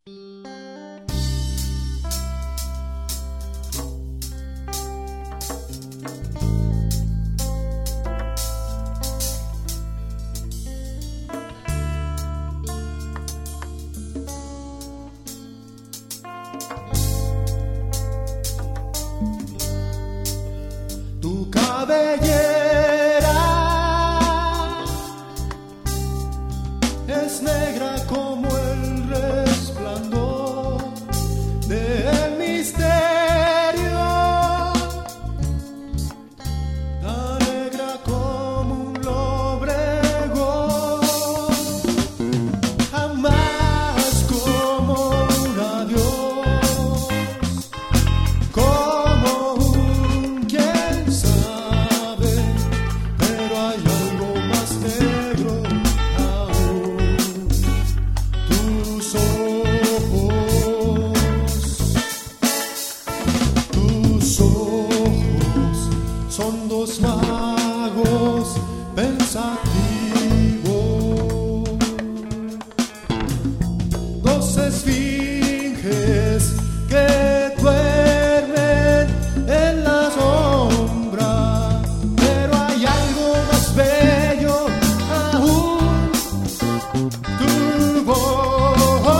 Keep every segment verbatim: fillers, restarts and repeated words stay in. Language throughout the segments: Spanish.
Tu cabellera es negra como el resplandor del misterio, tan negra como un lobregón, jamás como un adiós, como un quién sabe, pero hay algo más negro aún. Tus ojos, tus ojos son dos magos pensativos, dos esfinges que duermen en la sombra, pero hay algo más bello aún. Tu boca,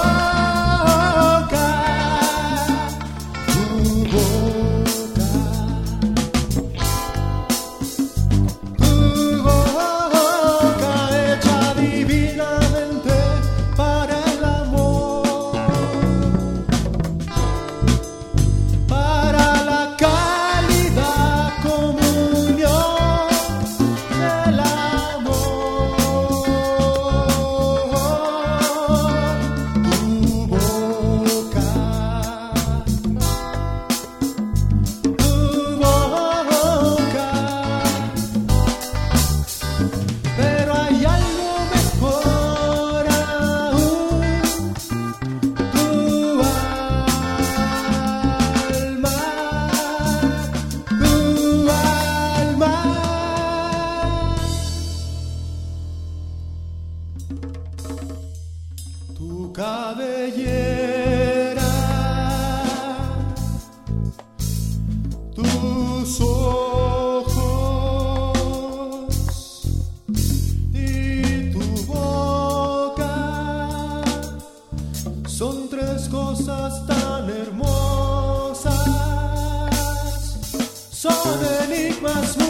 tu boca, tu boca hecha divinamente para el amor, para la cálida comunión del amor. Tu boca, tu boca, pero hay algo mejor aún. Tu alma, tu alma. Tu cabellera, tus ojos y tu boca son tres cosas tan hermosas, son enigmas